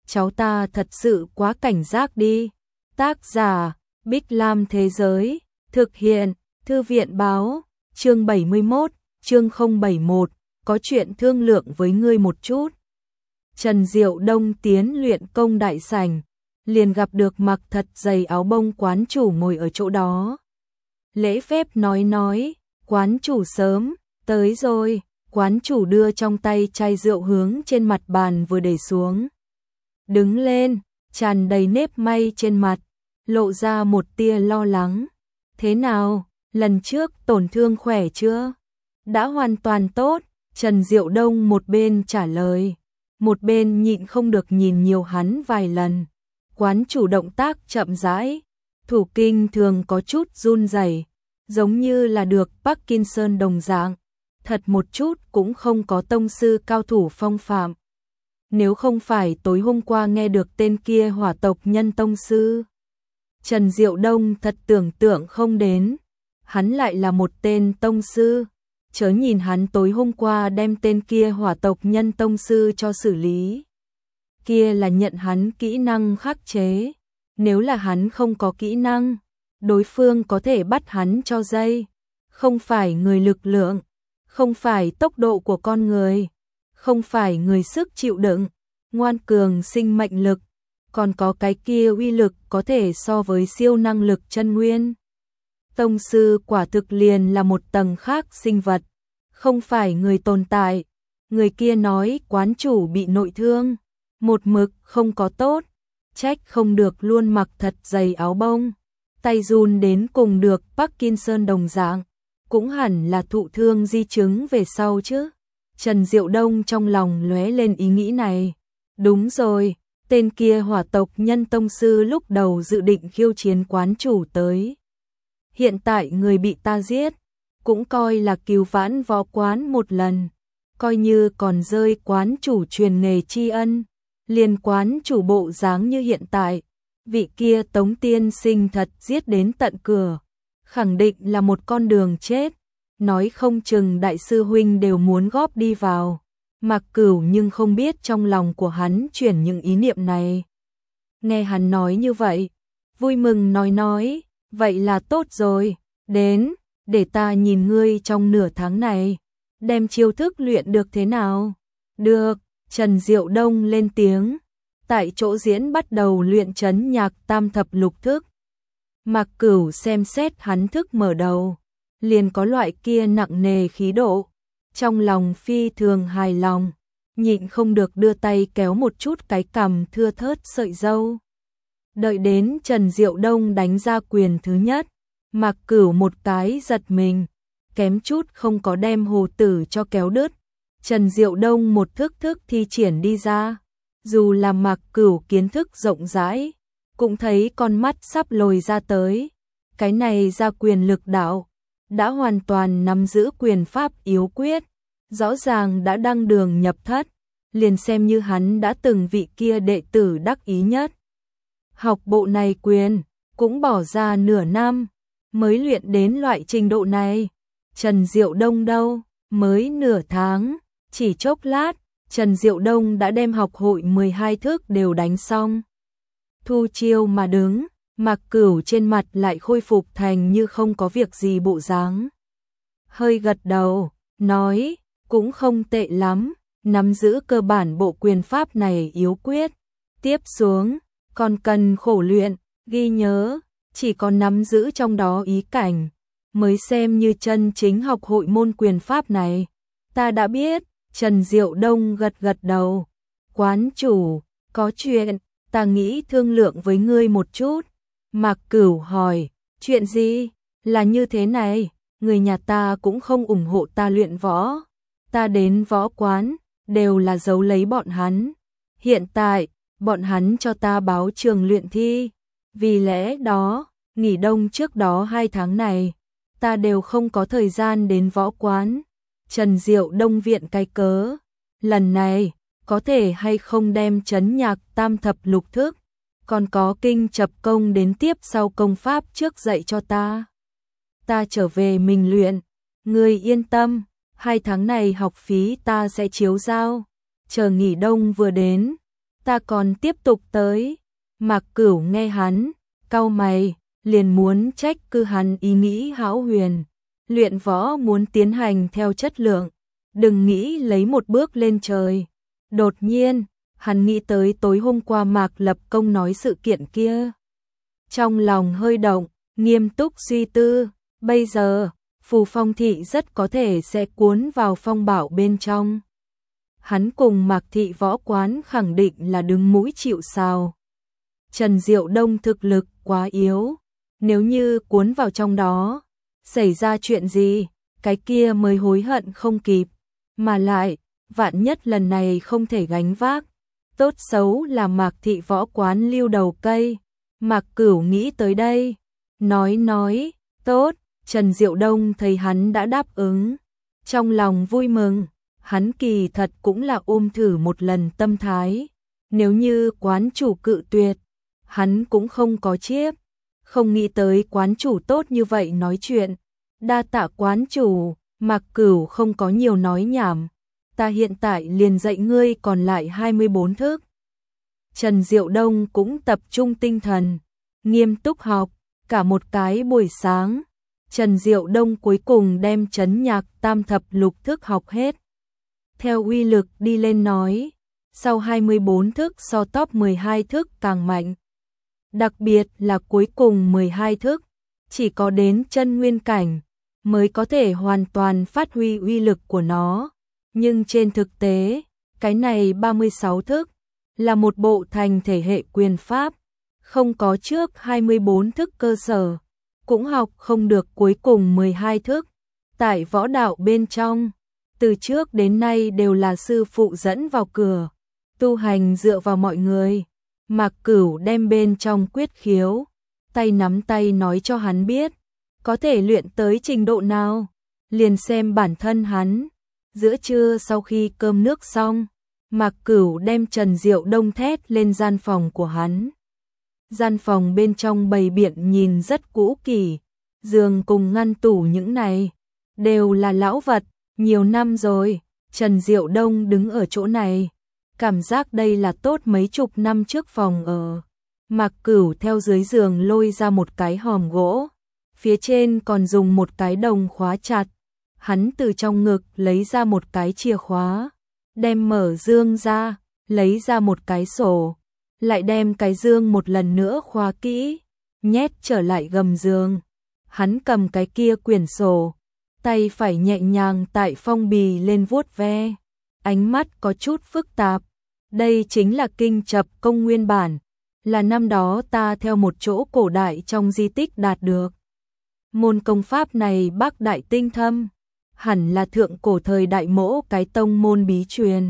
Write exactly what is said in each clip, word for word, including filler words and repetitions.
cháu ta thật sự quá cảnh giác đi. Tác giả, Bích Lam Thế Giới, thực hiện, Thư viện Báo, chương bảy mươi mốt, chương không bảy mốt, có chuyện thương lượng với ngươi một chút. Trần Diệu Đông tiến luyện công đại sảnh, liền gặp được mặc thật dày áo bông quán chủ ngồi ở chỗ đó. Lễ phép nói nói, quán chủ sớm, tới rồi, quán chủ đưa trong tay chai rượu hướng trên mặt bàn vừa để xuống. Đứng lên, tràn đầy nếp may trên mặt, lộ ra một tia lo lắng. Thế nào, lần trước tổn thương khỏe chưa? Đã hoàn toàn tốt, Trần Diệu Đông một bên trả lời, một bên nhịn không được nhìn nhiều hắn vài lần. Quán chủ động tác chậm rãi, thủ kinh thường có chút run rẩy, giống như là được Parkinson đồng dạng, thật một chút cũng không có tông sư cao thủ phong phạm. Nếu không phải tối hôm qua nghe được tên kia hỏa tộc nhân tông sư, Trần Diệu Đông thật tưởng tượng không đến, hắn lại là một tên tông sư. Chớ nhìn hắn tối hôm qua đem tên kia hỏa tộc nhân tông sư cho xử lý. Kia là nhận hắn kỹ năng khắc chế. Nếu là hắn không có kỹ năng, đối phương có thể bắt hắn cho dây. Không phải người lực lượng, không phải tốc độ của con người, không phải người sức chịu đựng, ngoan cường sinh mệnh lực, còn có cái kia uy lực có thể so với siêu năng lực chân nguyên. Tông sư quả thực liền là một tầng khác sinh vật, không phải người tồn tại. Người kia nói quán chủ bị nội thương, một mực không có tốt, trách không được luôn mặc thật dày áo bông, tay run đến cùng được Parkinson đồng dạng, cũng hẳn là thụ thương di chứng về sau chứ. Trần Diệu Đông trong lòng lóe lên ý nghĩ này. Đúng rồi, tên kia hỏa tộc nhân tông sư lúc đầu dự định khiêu chiến quán chủ tới. Hiện tại người bị ta giết, cũng coi là cứu vãn võ quán một lần, coi như còn rơi quán chủ truyền nghề tri ân. Liên quán chủ bộ dáng như hiện tại, vị kia Tống tiên sinh thật giết đến tận cửa, khẳng định là một con đường chết, nói không chừng đại sư huynh đều muốn góp đi vào. Mạc Cửu nhưng không biết trong lòng của hắn chuyển những ý niệm này. Nghe hắn nói như vậy, vui mừng nói nói, vậy là tốt rồi, đến, để ta nhìn ngươi trong nửa tháng này, đem chiêu thức luyện được thế nào. Được, Trần Diệu Đông lên tiếng, tại chỗ diễn bắt đầu luyện trấn nhạc tam thập lục thức. Mạc Cửu xem xét hắn thức mở đầu, liền có loại kia nặng nề khí độ, trong lòng phi thường hài lòng, nhịn không được đưa tay kéo một chút cái cằm thưa thớt sợi râu. Đợi đến Trần Diệu Đông đánh ra quyền thứ nhất, Mạc Cửu một cái giật mình, kém chút không có đem hồ tử cho kéo đứt. Trần Diệu Đông một thức thức thi triển đi ra, dù là Mạc Cửu kiến thức rộng rãi, cũng thấy con mắt sắp lồi ra tới. Cái này ra quyền lực đạo, đã hoàn toàn nắm giữ quyền pháp yếu quyết, rõ ràng đã đăng đường nhập thất, liền xem như hắn đã từng vị kia đệ tử đắc ý nhất. Học bộ này quyền, cũng bỏ ra nửa năm, mới luyện đến loại trình độ này. Trần Diệu Đông đâu, mới nửa tháng, chỉ chốc lát, Trần Diệu Đông đã đem học hội mười hai thức đều đánh xong. Thu chiêu mà đứng, Mạc Cửu trên mặt lại khôi phục thành như không có việc gì bộ dáng. Hơi gật đầu, nói, cũng không tệ lắm, nắm giữ cơ bản bộ quyền pháp này yếu quyết. Tiếp xuống, còn cần khổ luyện, ghi nhớ, chỉ có nắm giữ trong đó ý cảnh, mới xem như chân chính học hội môn quyền pháp này. Ta đã biết, Trần Diệu Đông gật gật đầu. Quán chủ, có chuyện, ta nghĩ thương lượng với ngươi một chút. Mạc Cửu hỏi, chuyện gì? Là như thế này, người nhà ta cũng không ủng hộ ta luyện võ. Ta đến võ quán, đều là giấu lấy bọn hắn. Hiện tại, bọn hắn cho ta báo trường luyện thi. Vì lẽ đó, nghỉ đông trước đó hai tháng này, ta đều không có thời gian đến võ quán. Trần Diệu Đông viện cái cớ, lần này, có thể hay không đem trấn nhạc tam thập lục thức, còn có kinh chập công đến tiếp sau công pháp trước dạy cho ta. Ta trở về mình luyện, ngươi yên tâm, hai tháng này học phí ta sẽ chiếu giao, chờ nghỉ đông vừa đến, ta còn tiếp tục tới. Mạc Cửu nghe hắn, cau mày, liền muốn trách cứ hắn ý nghĩ hão huyền. Luyện võ muốn tiến hành theo chất lượng, đừng nghĩ lấy một bước lên trời. Đột nhiên, hắn nghĩ tới tối hôm qua Mạc Lập Công nói sự kiện kia. Trong lòng hơi động, nghiêm túc suy tư, bây giờ, Phù Phong Thị rất có thể sẽ cuốn vào phong bảo bên trong. Hắn cùng Mạc Thị võ quán khẳng định là đứng mũi chịu sào. Trần Diệu Đông thực lực quá yếu, nếu như cuốn vào trong đó, xảy ra chuyện gì, cái kia mới hối hận không kịp, mà lại, vạn nhất lần này không thể gánh vác. Tốt xấu là Mạc Thị võ quán lưu đầu cây. Mạc Cửu nghĩ tới đây, nói nói, tốt. Trần Diệu Đông thấy hắn đã đáp ứng, trong lòng vui mừng, hắn kỳ thật cũng là ôm thử một lần tâm thái. Nếu như quán chủ cự tuyệt, hắn cũng không có chiếp, không nghĩ tới quán chủ tốt như vậy nói chuyện. Đa tạ quán chủ, Mạc Cửu không có nhiều nói nhảm, ta hiện tại liền dạy ngươi còn lại hai mươi bốn thức. Trần Diệu Đông cũng tập trung tinh thần, nghiêm túc học, cả một cái buổi sáng. Trần Diệu Đông cuối cùng đem trấn nhạc tam thập lục thức học hết. Theo uy lực đi lên nói, sau hai mươi bốn thức so top mười hai thức càng mạnh. Đặc biệt là cuối cùng mười hai thức, chỉ có đến chân nguyên cảnh mới có thể hoàn toàn phát huy uy lực của nó. Nhưng trên thực tế, cái này ba mươi sáu thức là một bộ thành thể hệ quyền pháp, không có trước hai mươi bốn thức cơ sở, cũng học không được cuối cùng mười hai thức. Tại võ đạo bên trong, từ trước đến nay đều là sư phụ dẫn vào cửa, tu hành dựa vào mọi người. Mạc Cửu đem bên trong quyết khiếu, tay nắm tay nói cho hắn biết, có thể luyện tới trình độ nào, liền xem bản thân hắn. Giữa trưa sau khi cơm nước xong, Mạc Cửu đem Trần Diệu Đông thét lên gian phòng của hắn. Gian phòng bên trong bày biện nhìn rất cũ kỹ, giường cùng ngăn tủ những này đều là lão vật, nhiều năm rồi. Trần Diệu Đông đứng ở chỗ này, cảm giác đây là tốt mấy chục năm trước phòng ở. Mạc Cửu theo dưới giường lôi ra một cái hòm gỗ, phía trên còn dùng một cái đồng khóa chặt. Hắn từ trong ngực lấy ra một cái chìa khóa, đem mở dương ra, lấy ra một cái sổ, lại đem cái dương một lần nữa khóa kỹ, nhét trở lại gầm giường. Hắn cầm cái kia quyển sổ, tay phải nhẹ nhàng tại phong bì lên vuốt ve, ánh mắt có chút phức tạp. Đây chính là kinh chập công nguyên bản, là năm đó ta theo một chỗ cổ đại trong di tích đạt được. Môn công pháp này bác đại tinh thâm, hẳn là thượng cổ thời đại mỗ cái tông môn bí truyền.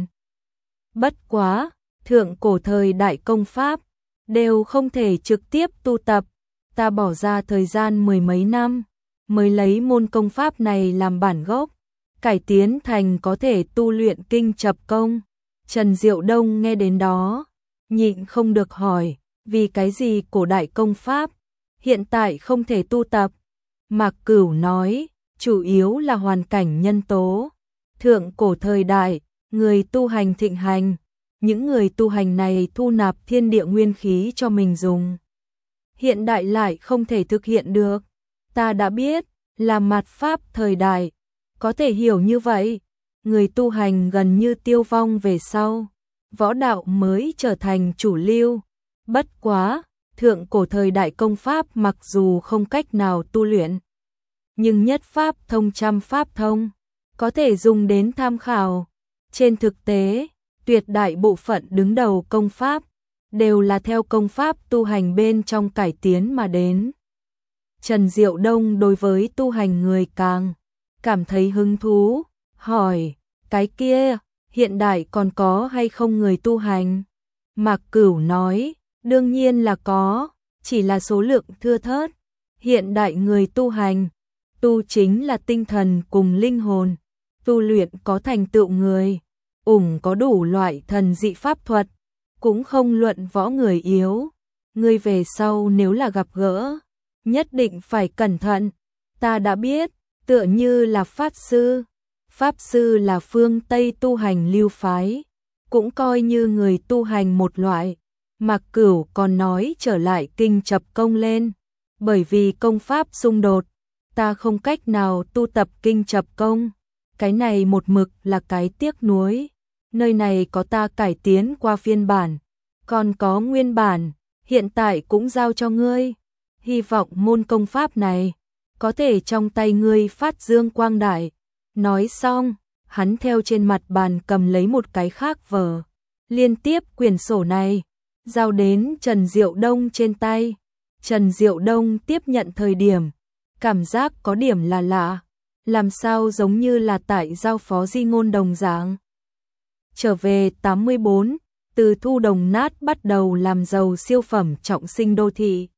Bất quá, thượng cổ thời đại công pháp đều không thể trực tiếp tu tập, ta bỏ ra thời gian mười mấy năm mới lấy môn công pháp này làm bản gốc, cải tiến thành có thể tu luyện kinh chập công. Trần Diệu Đông nghe đến đó, nhịn không được hỏi, vì cái gì cổ đại công pháp hiện tại không thể tu tập? Mạc Cửu nói, chủ yếu là hoàn cảnh nhân tố. Thượng cổ thời đại, người tu hành thịnh hành, những người tu hành này thu nạp thiên địa nguyên khí cho mình dùng. Hiện đại lại không thể thực hiện được. Ta đã biết, là mạt pháp thời đại, có thể hiểu như vậy. Người tu hành gần như tiêu vong về sau, võ đạo mới trở thành chủ lưu. Bất quá, thượng cổ thời đại công pháp mặc dù không cách nào tu luyện, nhưng nhất pháp thông trăm pháp thông, có thể dùng đến tham khảo. Trên thực tế, tuyệt đại bộ phận đứng đầu công pháp đều là theo công pháp tu hành bên trong cải tiến mà đến. Trần Diệu Đông đối với tu hành người càng cảm thấy hứng thú, hỏi, cái kia, hiện đại còn có hay không người tu hành? Mạc Cửu nói, đương nhiên là có, chỉ là số lượng thưa thớt. Hiện đại người tu hành, tu chính là tinh thần cùng linh hồn, tu luyện có thành tựu người, ủng có đủ loại thần dị pháp thuật, cũng không luận võ người yếu. Người về sau nếu là gặp gỡ, nhất định phải cẩn thận. Ta đã biết, tựa như là Pháp Sư. Pháp Sư là phương Tây tu hành lưu phái, cũng coi như người tu hành một loại. Mạc Cửu còn nói trở lại kinh chập công lên, bởi vì công pháp xung đột, ta không cách nào tu tập kinh chập công, cái này một mực là cái tiếc nuối. Nơi này có ta cải tiến qua phiên bản, còn có nguyên bản, hiện tại cũng giao cho ngươi. Hy vọng môn công pháp này có thể trong tay ngươi phát dương quang đại. Nói xong, hắn theo trên mặt bàn cầm lấy một cái khác vở, liên tiếp quyển sổ này giao đến Trần Diệu Đông trên tay. Trần Diệu Đông tiếp nhận thời điểm, cảm giác có điểm là lạ, làm sao giống như là tại giao phó di ngôn đồng dạng. Trở về tám mươi bốn, từ thu đồng nát bắt đầu làm giàu siêu phẩm trọng sinh đô thị.